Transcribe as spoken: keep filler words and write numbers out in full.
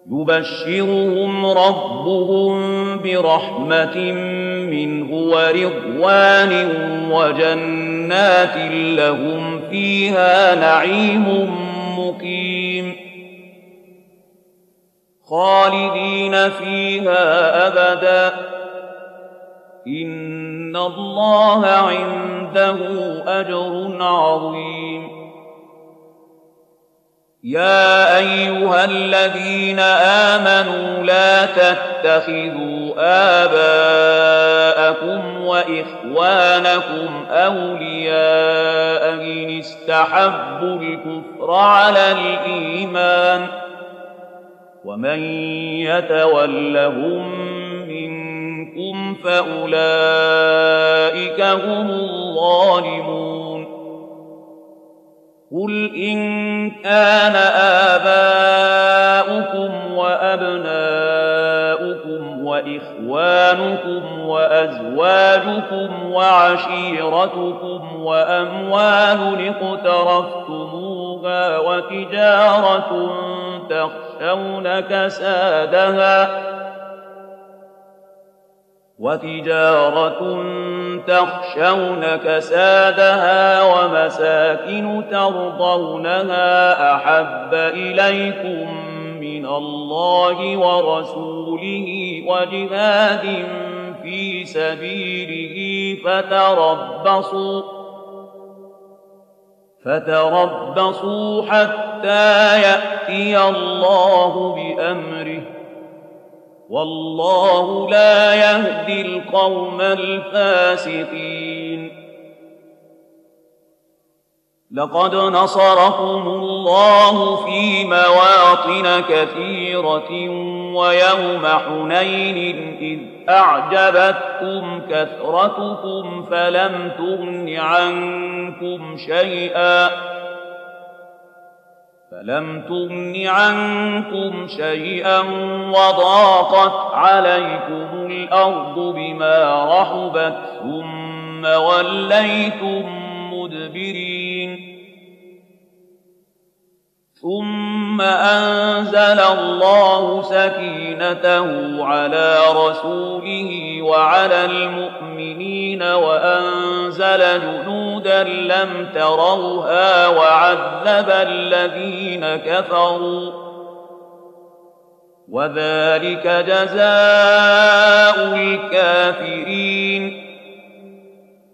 يبشرهم ربهم برحمة منه ورضوان وجنات لهم فيها نعيم مقيم خالدين فيها أبدا إن الله عنده أجر عظيم يا أيها الذين آمنوا لا تتخذوا آباءكم وإخوانكم أولياء إن استحبوا الكفر على الإيمان ومن يتولهم منكم فأولئك هم الظالمون قل إن كان آباؤكم وأبناؤكم وإخوانكم وأزواجكم وعشيرتكم وأموال اقترفتموها وتجارة تخشون كسادها وتجارة تخشون كسادها ومساكن ترضونها أحب إليكم من الله ورسوله وجهاد في سبيله فتربصوا فتربصوا حتى يأتي الله بأمره والله لا يهدي القوم الفاسقين لقد نصركم الله في مواطن كثيرة ويوم حنين إذ أعجبتكم كثرتكم فلم تغن عنكم شيئا فلم تغن عنكم شيئا وضاقت عليكم الأرض بما رحبت ثم وليتم مدبرين ثم أنزل الله سكينته على رسوله وعلى المؤمنين وأنزل جنودا لم تروها وعذب الذين كفروا وذلك جزاء الكافرين